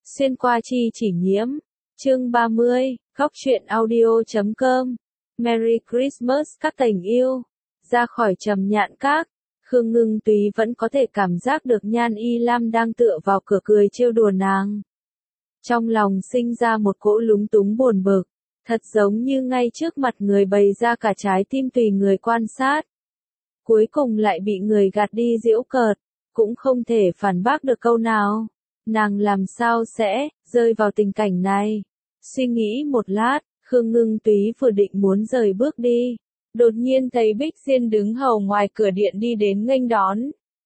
Xuyên qua chi chỉ nhiễm. Chương 30, góc truyện audio.com. Merry Christmas các tình yêu. Ra khỏi trầm nhạn các, Khương Ngưng Túy vẫn có thể cảm giác được Nhan Y Lam đang tựa vào cửa cười trêu đùa nàng. Trong lòng sinh ra một cỗ lúng túng buồn bực, thật giống như ngay trước mặt người bày ra cả trái tim tùy người quan sát. Cuối cùng lại bị người gạt đi giễu cợt, cũng không thể phản bác được câu nào. Nàng làm sao sẽ rơi vào tình cảnh này? Suy nghĩ một lát, Khương Ngưng Túy vừa định muốn rời bước đi, đột nhiên thấy Bích Diên đứng hầu ngoài cửa điện đi đến nghênh đón.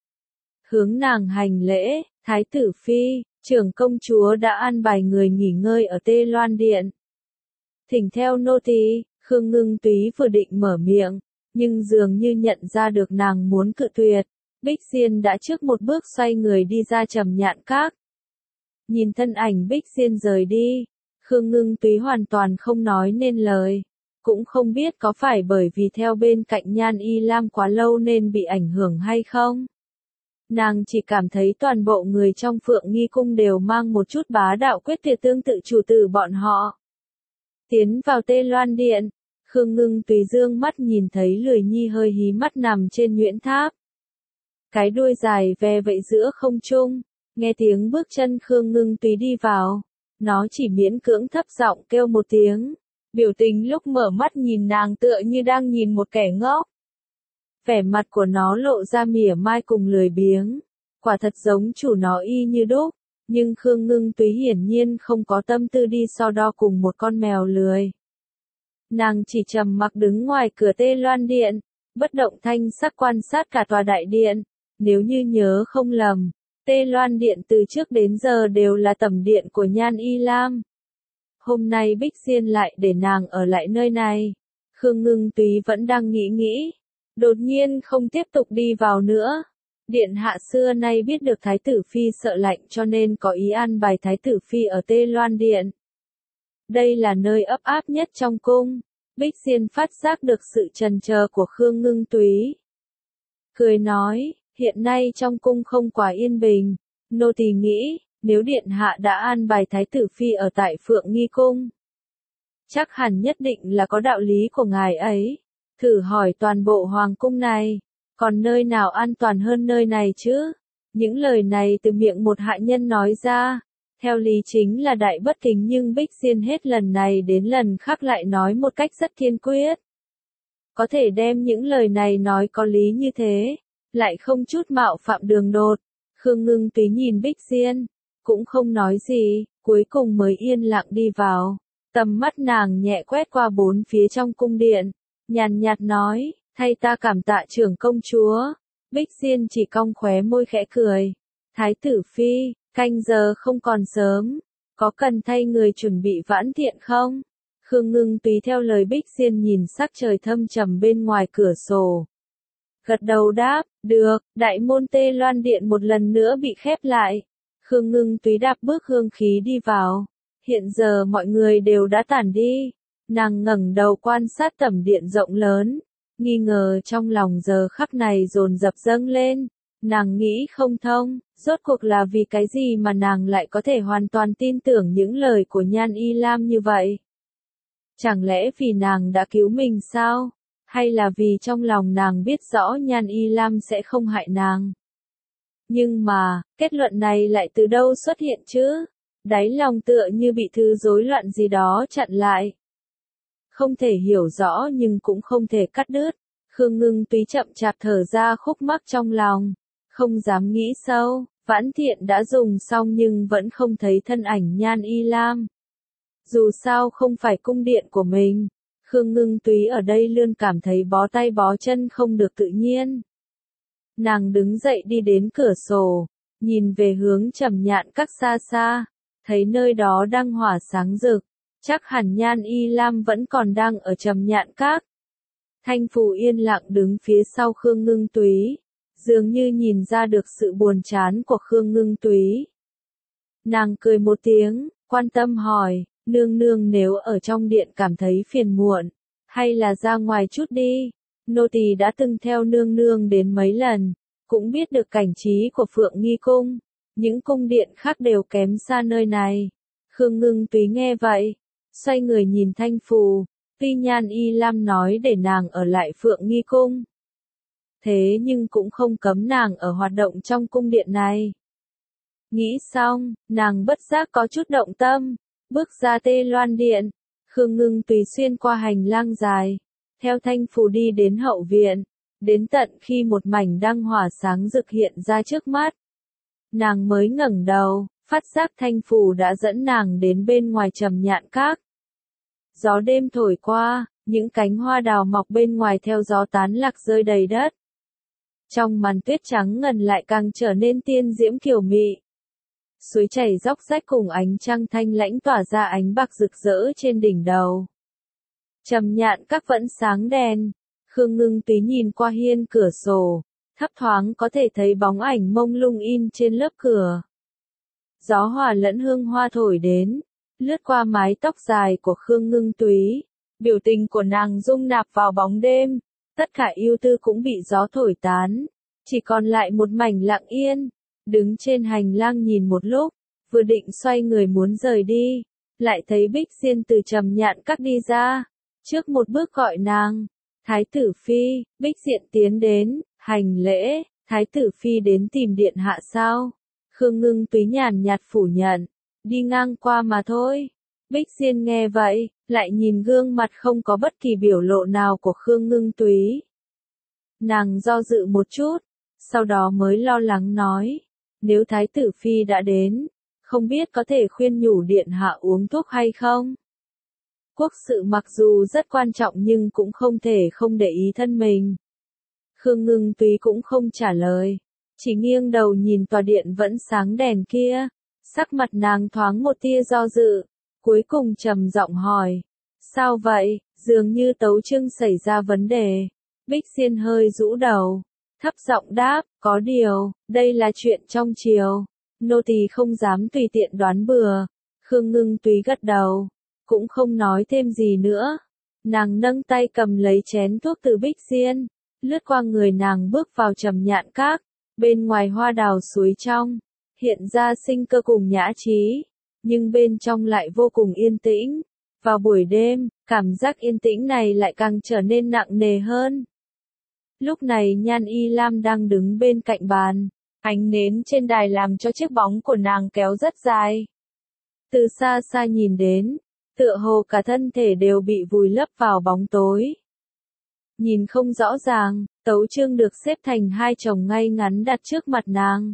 Hướng nàng hành lễ, Thái tử phi, trưởng công chúa đã an bài người nghỉ ngơi ở Tê Loan điện. Thỉnh theo nô tỳ. Khương Ngưng Túy vừa định mở miệng, nhưng dường như nhận ra được nàng muốn cự tuyệt. Bích Diên đã trước một bước xoay người đi ra trầm nhạn các. Nhìn thân ảnh Bích Diên rời đi, Khương Ngưng Túy hoàn toàn không nói nên lời. Cũng không biết có phải bởi vì theo bên cạnh Nhan Y Lam quá lâu nên bị ảnh hưởng hay không. Nàng chỉ cảm thấy toàn bộ người trong Phượng Nghi Cung đều mang một chút bá đạo quyết tuyệt tương tự chủ tử bọn họ. Tiến vào Tê Loan điện, Khương Ngưng Túy dương mắt nhìn thấy Lười Nhi hơi hí mắt nằm trên nhuyễn tháp. Cái đuôi dài ve vẫy giữa không trung, nghe tiếng bước chân Khương Ngưng Túy đi vào, nó chỉ miễn cưỡng thấp giọng kêu một tiếng. Biểu tình lúc mở mắt nhìn nàng tựa như đang nhìn một kẻ ngốc. Vẻ mặt của nó lộ ra mỉa mai cùng lười biếng, quả thật giống chủ nó y như đúc, nhưng Khương Ngưng Túy hiển nhiên không có tâm tư đi so đo cùng một con mèo lười. Nàng chỉ trầm mặc đứng ngoài cửa Tê Loan điện, bất động thanh sắc quan sát cả tòa đại điện. Nếu như nhớ không lầm, Tê Loan điện từ trước đến giờ đều là tẩm điện của Nhan Y Lam. Hôm nay Bích Diên lại để nàng ở lại nơi này. Khương Ngưng Túy vẫn đang nghĩ, đột nhiên không tiếp tục đi vào nữa. Điện hạ xưa nay biết được Thái tử phi sợ lạnh cho nên có ý an bài Thái tử phi ở Tê Loan điện. Đây là nơi ấp áp nhất trong cung. Bích Diên phát giác được sự chần chờ của Khương Ngưng Túy. Cười nói, hiện nay trong cung không quá yên bình, nô tỳ nghĩ, nếu điện hạ đã an bài Thái tử phi ở tại Phượng Nghi Cung, chắc hẳn nhất định là có đạo lý của ngài ấy. Thử hỏi toàn bộ hoàng cung này, còn nơi nào an toàn hơn nơi này chứ? Những lời này từ miệng một hạ nhân nói ra, theo lý chính là đại bất kính, nhưng Bích Diên hết lần này đến lần khác lại nói một cách rất kiên quyết. Có thể đem những lời này nói có lý như thế, lại không chút mạo phạm đường đột. Khương Ngưng Túy nhìn Bích Diên, cũng không nói gì, cuối cùng mới yên lặng đi vào. Tầm mắt nàng nhẹ quét qua bốn phía trong cung điện, nhàn nhạt nói, thay ta cảm tạ trưởng công chúa. Bích Diên chỉ cong khóe môi khẽ cười. Thái tử phi, canh giờ không còn sớm, có cần thay người chuẩn bị vãn tiện không? Khương Ngưng Túy theo lời Bích Diên nhìn sắc trời thâm trầm bên ngoài cửa sổ. Gật đầu đáp, được. Đại môn Tê Loan điện một lần nữa bị khép lại. Khương Ngưng Túy đạp bước hương khí đi vào. Hiện giờ mọi người đều đã tản đi. Nàng ngẩng đầu quan sát tẩm điện rộng lớn. Nghi ngờ trong lòng giờ khắc này dồn dập dâng lên. Nàng nghĩ không thông, rốt cuộc là vì cái gì mà nàng lại có thể hoàn toàn tin tưởng những lời của Nhan Y Lam như vậy? Chẳng lẽ vì nàng đã cứu mình sao? Hay là vì trong lòng nàng biết rõ Nhan Y Lam sẽ không hại nàng? Nhưng mà, kết luận này lại từ đâu xuất hiện chứ? Đáy lòng tựa như bị thứ rối loạn gì đó chặn lại. Không thể hiểu rõ nhưng cũng không thể cắt đứt. Khương Ngưng Túy chậm chạp thở ra khúc mắc trong lòng. Không dám nghĩ sâu, vãn thiện đã dùng xong nhưng vẫn không thấy thân ảnh Nhan Y Lam. Dù sao không phải cung điện của mình, Khương Ngưng Túy ở đây luôn cảm thấy bó tay bó chân không được tự nhiên. Nàng đứng dậy đi đến cửa sổ, nhìn về hướng trầm nhạn các xa xa, thấy nơi đó đang hỏa sáng rực, chắc hẳn Nhan Y Lam vẫn còn đang ở trầm nhạn các. Thanh Phù yên lặng đứng phía sau Khương Ngưng Túy, dường như nhìn ra được sự buồn chán của Khương Ngưng Túy. Nàng cười một tiếng, quan tâm hỏi, nương nương nếu ở trong điện cảm thấy phiền muộn, hay là ra ngoài chút đi. Nô tỳ đã từng theo nương nương đến mấy lần, cũng biết được cảnh trí của Phượng Nghi Cung, những cung điện khác đều kém xa nơi này. Khương Ngưng Túy nghe vậy, xoay người nhìn Thanh Phù, tuy Nhan Y Lam nói để nàng ở lại Phượng Nghi Cung. Thế nhưng cũng không cấm nàng ở hoạt động trong cung điện này. Nghĩ xong, nàng bất giác có chút động tâm, bước ra Tê Loan Điện. Khương Ngưng Túy xuyên qua hành lang dài, theo Thanh Phù đi đến hậu viện, đến tận khi một mảnh đăng hỏa sáng rực hiện ra trước mắt. Nàng mới ngẩng đầu, phát giác Thanh Phù đã dẫn nàng đến bên ngoài Trầm Nhạn Các. Gió đêm thổi qua, những cánh hoa đào mọc bên ngoài theo gió tán lạc rơi đầy đất. Trong màn tuyết trắng ngần lại càng trở nên tiên diễm kiều mị. Suối chảy róc rách cùng ánh trăng thanh lãnh tỏa ra ánh bạc rực rỡ trên đỉnh đầu. Trầm Nhạn Các vẫn sáng đèn. Khương Ngưng Túy nhìn qua hiên cửa sổ, thấp thoáng có thể thấy bóng ảnh mông lung in trên lớp cửa. Gió hòa lẫn hương hoa thổi đến, lướt qua mái tóc dài của Khương Ngưng Túy. Biểu tình của nàng dung nạp vào bóng đêm, tất cả ưu tư cũng bị gió thổi tán, chỉ còn lại một mảnh lặng yên. Đứng trên hành lang nhìn một lúc, vừa định xoay người muốn rời đi, lại thấy Bích Diên từ Trầm Nhạn Các đi ra, trước một bước gọi nàng. Thái tử phi. Bích Diên tiến đến, hành lễ. Thái tử phi đến tìm điện hạ sao? Khương Ngưng Túy nhàn nhạt phủ nhận, đi ngang qua mà thôi. Bích Diên nghe vậy, lại nhìn gương mặt không có bất kỳ biểu lộ nào của Khương Ngưng Túy. Nàng do dự một chút, sau đó mới lo lắng nói, nếu Thái tử phi đã đến, không biết có thể khuyên nhủ điện hạ uống thuốc hay không? Quốc sự mặc dù rất quan trọng nhưng cũng không thể không để ý thân mình. Khương Ngưng Túy cũng không trả lời, chỉ nghiêng đầu nhìn tòa điện vẫn sáng đèn kia, sắc mặt nàng thoáng một tia do dự, cuối cùng trầm giọng hỏi, sao vậy, dường như tấu chương xảy ra vấn đề. Bích Diên hơi rũ đầu, thấp giọng đáp, có điều, đây là chuyện trong triều, nô tỳ không dám tùy tiện đoán bừa. Khương Ngưng Túy gật đầu, cũng không nói thêm gì nữa. Nàng nâng tay cầm lấy chén thuốc từ Bích Diên, lướt qua người nàng bước vào Trầm Nhạn Các, bên ngoài hoa đào suối trong, hiện ra sinh cơ cùng nhã trí, nhưng bên trong lại vô cùng yên tĩnh. Vào buổi đêm, cảm giác yên tĩnh này lại càng trở nên nặng nề hơn. Lúc này Nhan Y Lam đang đứng bên cạnh bàn, ánh nến trên đài làm cho chiếc bóng của nàng kéo rất dài. Từ xa xa nhìn đến, tựa hồ cả thân thể đều bị vùi lấp vào bóng tối. Nhìn không rõ ràng, tấu chương được xếp thành hai chồng ngay ngắn đặt trước mặt nàng.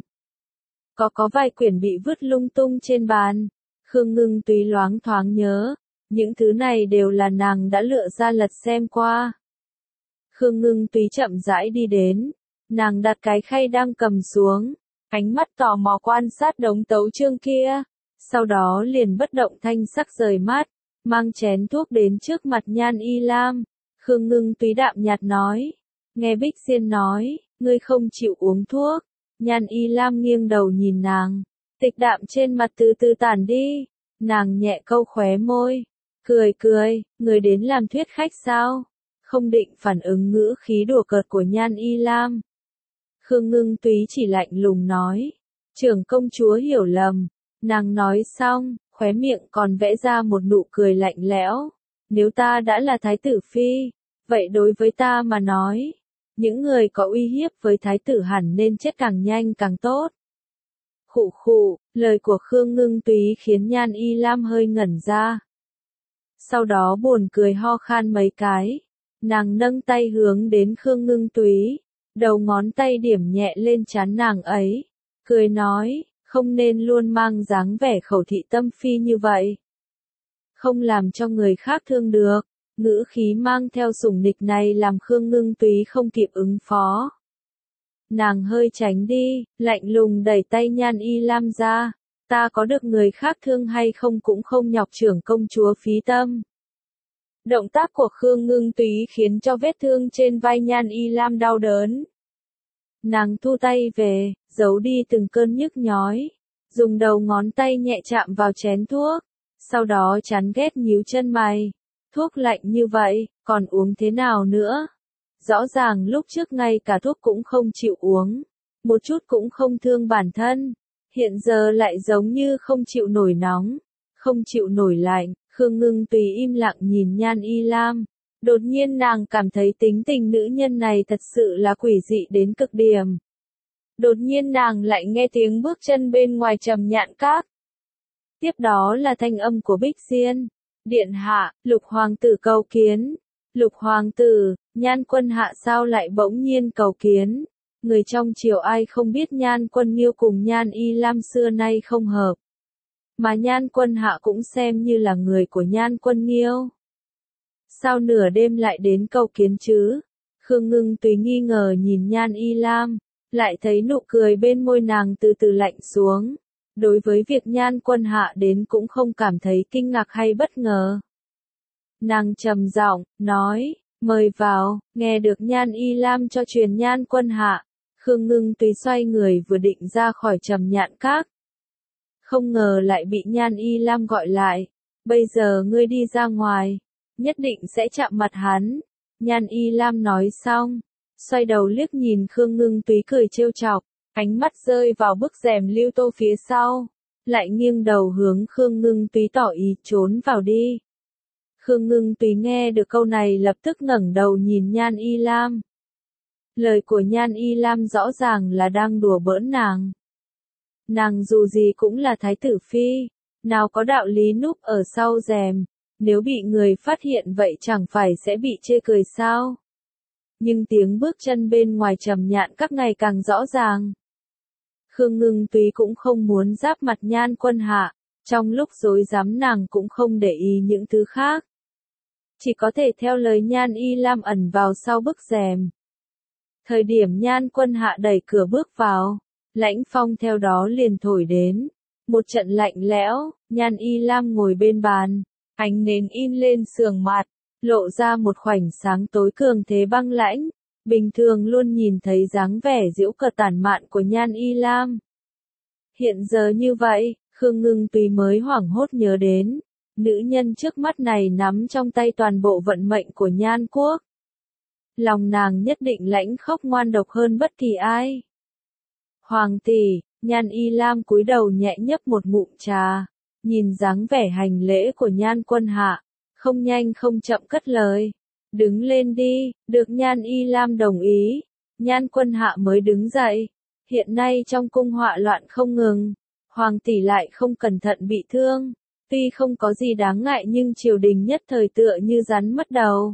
Có vài quyển bị vứt lung tung trên bàn. Khương Ngưng Túy loáng thoáng nhớ, những thứ này đều là nàng đã lựa ra lật xem qua. Khương Ngưng Túy chậm rãi đi đến, nàng đặt cái khay đang cầm xuống, ánh mắt tò mò quan sát đống tấu chương kia, sau đó liền bất động thanh sắc rời mắt, mang chén thuốc đến trước mặt Nhan Y Lam. Khương Ngưng Túy đạm nhạt nói, nghe Bích Diên nói, ngươi không chịu uống thuốc. Nhan Y Lam nghiêng đầu nhìn nàng, tịch đạm trên mặt từ từ tản đi, nàng nhẹ câu khóe môi, cười, người đến làm thuyết khách sao? Không định phản ứng ngữ khí đùa cợt của Nhan Y Lam. Khương Ngưng Túy chỉ lạnh lùng nói, trưởng công chúa hiểu lầm. Nàng nói xong, khóe miệng còn vẽ ra một nụ cười lạnh lẽo. Nếu ta đã là thái tử phi, vậy đối với ta mà nói, những người có uy hiếp với thái tử hẳn nên chết càng nhanh càng tốt. Khụ khụ, lời của Khương Ngưng Túy khiến Nhan Y Lam hơi ngẩn ra. Sau đó buồn cười ho khan mấy cái, nàng nâng tay hướng đến Khương Ngưng Túy, đầu ngón tay điểm nhẹ lên trán nàng ấy, cười nói, không nên luôn mang dáng vẻ khẩu thị tâm phi như vậy. Không làm cho người khác thương được. Ngữ khí mang theo sủng nịch này làm Khương Ngưng Túy không kịp ứng phó. Nàng hơi tránh đi, lạnh lùng đẩy tay Nhan Y Lam ra. Ta có được người khác thương hay không cũng không nhọc trưởng công chúa phí tâm. Động tác của Khương Ngưng Túy khiến cho vết thương trên vai Nhan Y Lam đau đớn. Nàng thu tay về, giấu đi từng cơn nhức nhói, dùng đầu ngón tay nhẹ chạm vào chén thuốc, sau đó chán ghét nhíu chân mày. Thuốc lạnh như vậy, còn uống thế nào nữa? Rõ ràng lúc trước ngay cả thuốc cũng không chịu uống, một chút cũng không thương bản thân. hiện giờ lại giống như không chịu nổi nóng, không chịu nổi lạnh. Khương Ngưng Tùy im lặng nhìn Nhan Y Lam. Đột nhiên nàng cảm thấy tính tình nữ nhân này thật sự là quỷ dị đến cực điểm. Đột nhiên nàng lại nghe tiếng bước chân bên ngoài Trầm Nhạn Các. Tiếp đó là thanh âm của Bích Diên. Điện hạ, Lục hoàng tử cầu kiến. Lục hoàng tử, Nhan Quân hạ sao lại bỗng nhiên cầu kiến? Người trong triều ai không biết Nhan Quân Nghiêu cùng Nhan Y Lam xưa nay không hợp. Mà Nhan Quân hạ cũng xem như là người của Nhan Quân Nghiêu. Sao nửa đêm lại đến cầu kiến chứ? Khương Ngưng Tùy nghi ngờ nhìn Nhan Y Lam, lại thấy nụ cười bên môi nàng từ từ lạnh xuống. Đối với việc Nhan Quân hạ đến cũng không cảm thấy kinh ngạc hay bất ngờ. Nàng trầm giọng, nói, mời vào. Nghe được Nhan Y Lam cho truyền Nhan Quân hạ, Khương Ngưng Tùy xoay người vừa định ra khỏi Trầm Nhạn Các. Không ngờ lại bị Nhan Y Lam gọi lại. Bây giờ ngươi đi ra ngoài, nhất định sẽ chạm mặt hắn. Nhan Y Lam nói xong, xoay đầu liếc nhìn Khương Ngưng Tùy cười trêu chọc, ánh mắt rơi vào bức rèm lưu tô phía sau, lại nghiêng đầu hướng Khương Ngưng Tùy tỏ ý trốn vào đi. Khương Ngưng Tùy nghe được câu này lập tức ngẩng đầu nhìn Nhan Y Lam. Lời của Nhan Y Lam rõ ràng là đang đùa bỡn nàng. Nàng dù gì cũng là thái tử phi, nào có đạo lý núp ở sau rèm, nếu bị người phát hiện vậy chẳng phải sẽ bị chê cười sao? Nhưng tiếng bước chân bên ngoài Trầm Nhạn Các ngày càng rõ ràng. Khương Ngưng Tùy cũng không muốn giáp mặt Nhan Quân hạ, trong lúc rối rắm nàng cũng không để ý những thứ khác. Chỉ có thể theo lời Nhan Y Lam ẩn vào sau bức rèm. Thời điểm Nhan Quân hạ đẩy cửa bước vào, lãnh phong theo đó liền thổi đến. Một trận lạnh lẽo, Nhan Y Lam ngồi bên bàn, ánh nến in lên sườn mặt, lộ ra một khoảnh sáng tối cường thế băng lãnh. Bình thường luôn nhìn thấy dáng vẻ giễu cợt tản mạn của Nhan Y Lam. Hiện giờ như vậy, Khương Ngưng Tùy mới hoảng hốt nhớ đến, nữ nhân trước mắt này nắm trong tay toàn bộ vận mệnh của Nhan quốc. Lòng nàng nhất định lãnh khốc ngoan độc hơn bất kỳ ai. Hoàng tỷ, Nhan Y Lam cúi đầu nhẹ nhấp một ngụm trà, nhìn dáng vẻ hành lễ của Nhan Quân hạ, không nhanh không chậm cất lời. Đứng lên đi, được Nhan Y Lam đồng ý. Nhan Quân hạ mới đứng dậy. Hiện nay trong cung họa loạn không ngừng, hoàng tỷ lại không cẩn thận bị thương. Tuy không có gì đáng ngại nhưng triều đình nhất thời tựa như rắn mất đầu.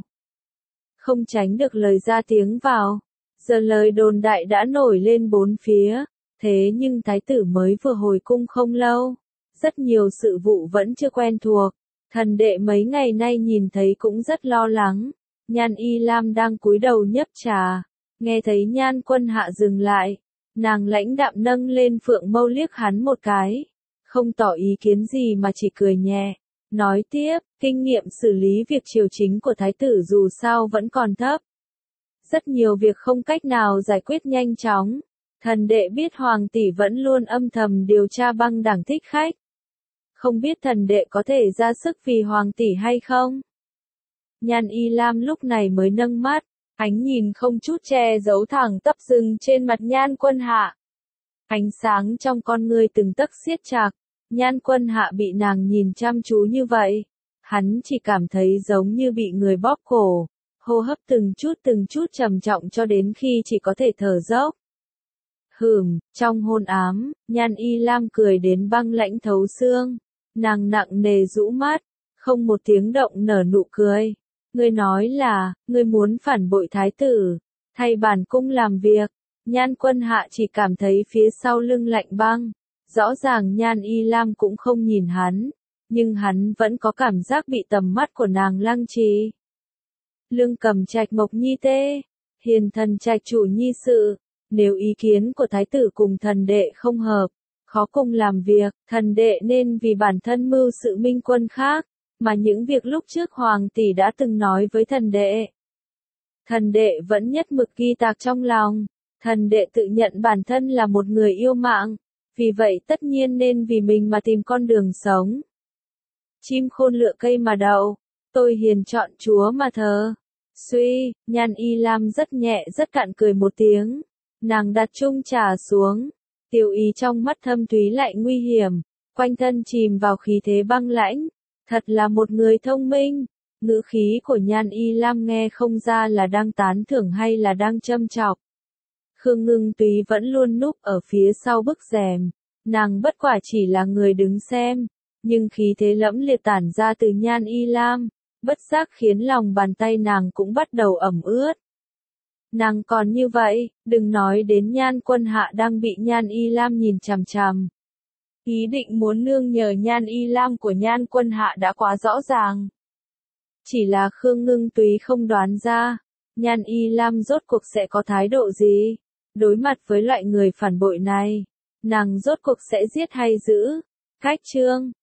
Không tránh được lời ra tiếng vào. Giờ lời đồn đại đã nổi lên bốn phía. Thế nhưng thái tử mới vừa hồi cung không lâu. Rất nhiều sự vụ vẫn chưa quen thuộc. Thần đệ mấy ngày nay nhìn thấy cũng rất lo lắng. Nhan Y Lam đang cúi đầu nhấp trà. Nghe thấy Nhan Quân hạ dừng lại. Nàng lãnh đạm nâng lên phượng mâu liếc hắn một cái. Không tỏ ý kiến gì mà chỉ cười nhẹ. Nói tiếp, kinh nghiệm xử lý việc triều chính của thái tử dù sao vẫn còn thấp. Rất nhiều việc không cách nào giải quyết nhanh chóng. Thần đệ biết hoàng tỷ vẫn luôn âm thầm điều tra băng đảng Thích Khách. Không biết thần đệ có thể ra sức vì hoàng tỷ hay không? Nhan Y Lam lúc này mới nâng mắt, ánh nhìn không chút che giấu thẳng tắp dừng trên mặt Nhan Quân hạ. Ánh sáng trong con ngươi từng tấc siết chặt, Nhan Quân hạ bị nàng nhìn chăm chú như vậy. Hắn chỉ cảm thấy giống như bị người bóp cổ, hô hấp từng chút trầm trọng cho đến khi chỉ có thể thở dốc. Trong hôn ám, Nhan Y Lam cười đến băng lãnh thấu xương. Nàng nặng nề rũ mắt, không một tiếng động nở nụ cười. Ngươi nói là, ngươi muốn phản bội thái tử, thay bản cung làm việc. Nhan Quân hạ chỉ cảm thấy phía sau lưng lạnh băng. Rõ ràng Nhan Y Lam cũng không nhìn hắn, nhưng hắn vẫn có cảm giác bị tầm mắt của nàng lăng trì. Lương Cầm Trạch Mộc Nhi tê, Hiền Thần Trạch chủ nhi sự, nếu ý kiến của thái tử cùng thần đệ không hợp, khó cùng làm việc, thần đệ nên vì bản thân mưu sự minh quân khác, mà những việc lúc trước hoàng tỷ đã từng nói với thần đệ. Thần đệ vẫn nhất mực ghi tạc trong lòng, thần đệ tự nhận bản thân là một người yêu mạng, vì vậy tất nhiên nên vì mình mà tìm con đường sống. Chim khôn lựa cây mà đậu, tôi hiền chọn chúa mà thờ. Suy, Nhan Y Lam rất nhẹ rất cạn cười một tiếng, nàng đặt chung trà xuống, Tiêu Ý trong mắt thâm thúy lại nguy hiểm, quanh thân chìm vào khí thế băng lãnh, thật là một người thông minh. Ngữ khí của Nhan Y Lam nghe không ra là đang tán thưởng hay là đang châm chọc. Khương Ngưng Túy vẫn luôn núp ở phía sau bức rèm, nàng bất quả chỉ là người đứng xem, nhưng khí thế lẫm liệt tản ra từ Nhan Y Lam, bất giác khiến lòng bàn tay nàng cũng bắt đầu ẩm ướt. Nàng còn như vậy, đừng nói đến Nhan Quân Hạ đang bị Nhan Y Lam nhìn chằm chằm. Ý định muốn nương nhờ Nhan Y Lam của Nhan Quân Hạ đã quá rõ ràng. Chỉ là Khương Ngưng Túy không đoán ra, Nhan Y Lam rốt cuộc sẽ có thái độ gì. Đối mặt với loại người phản bội này, nàng rốt cuộc sẽ giết hay giữ. Cách chương